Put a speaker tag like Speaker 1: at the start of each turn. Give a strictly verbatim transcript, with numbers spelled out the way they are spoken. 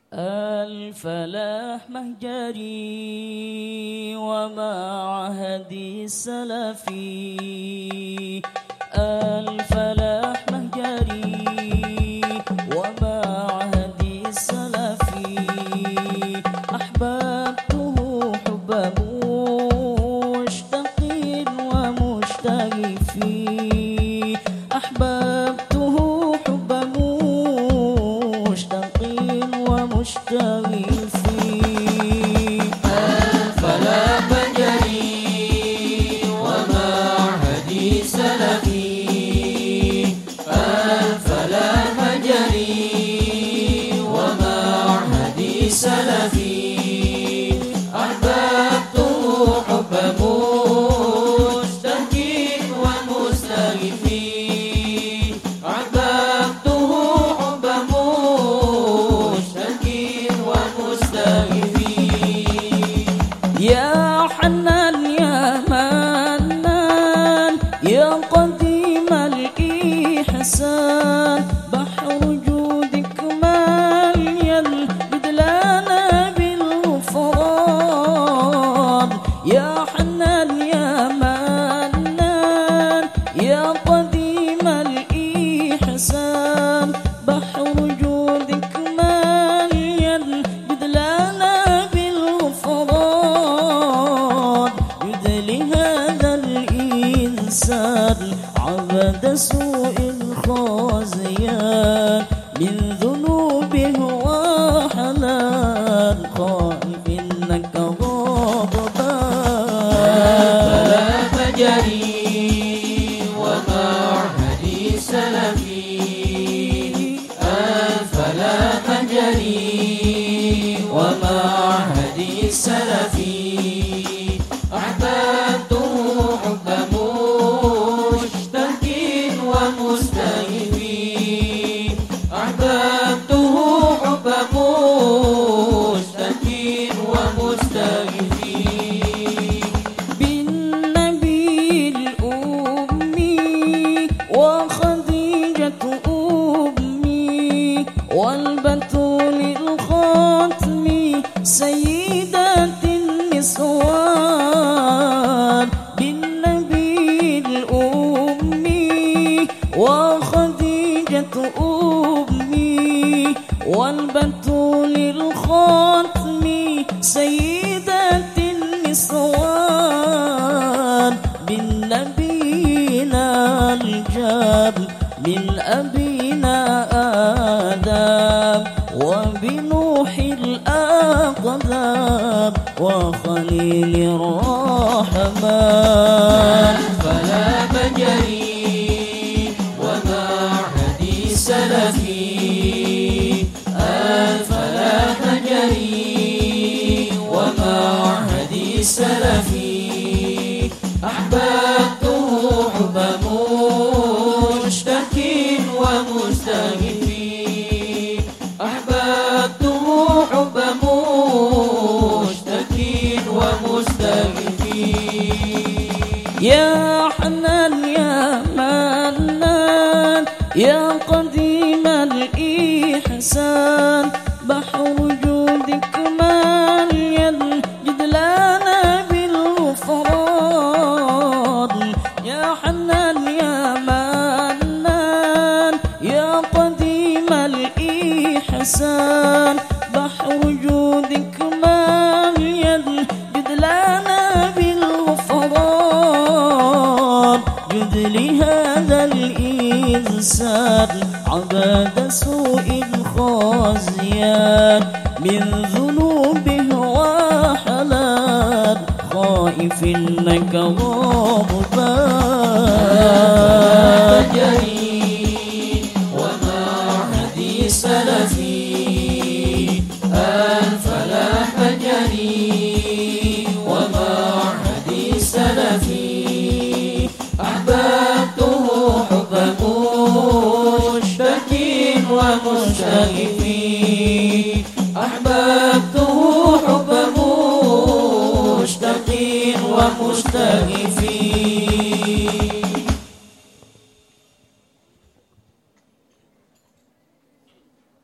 Speaker 1: الفلاح مهجري ومعهدي السلفي. الفلاح مهجري ومعهدي السلفي. أحببته حب مشتاق ومشتغف. أحببته حب مشتاق ومشتغف.
Speaker 2: الفلاح مهجري ومعهدي السلفي. الفلاح مهجري ومعهدي السلفي. أحببته حب مشتاق ومستغف. أحببته حب مشتاق ومستغف.
Speaker 1: يا حنان يا منان يا قديم الإحسان. بحر جودك مليان بدلانا بالغفران. يا حنان يا منان يا قديم الإحسان. بحر جودك مليان بدلانا بالغفران. يدلي هذا الإنسان عبد سوء الخازيان. من ذنوبه وحلال خائف إنك غضبان.
Speaker 2: الفلاح مهجري ومعهدي السلفي. الفلاح مهجري ومعهدي السلفي. أحببته حب مشتاق ومستغف. أحببته حب مشتاق ومستغف.
Speaker 1: بالنبي الأمي وخديجة أمي والبتول الخاتم سيدة النسوان. بالنبي الأمي وخديجة أمي والبتول الخاتم سيدة النسوان. بالنبينا الجاب من أبينا آدم وبنوح الأقدام وخليل الرحمن.
Speaker 2: الفلاح مهجري ومعهدي السلفي. الفلاح مهجري ومعهدي السلفي. أحببته حب مشتاق ومستغف. أحببته حب مشتاق ومستغف.
Speaker 1: يا حنان يا منان يا قديم الإحسان. بحر جودك مليان جدلانا بالغفران. يا حنان يا منان يا قديم الإحسان. بحر جودك مليان جدلانا بالغفران. جد لهذا الإنسان عبد سوء الخازيان. من ذنوبه وحلال خائف إنك غضبان.
Speaker 2: مهجري ومعهدي السلفي. الفلاح مهجري ومعهدي السلفي. أحببته حب مشتاق ومستغف. أحببته حب مشتاق ومستغف.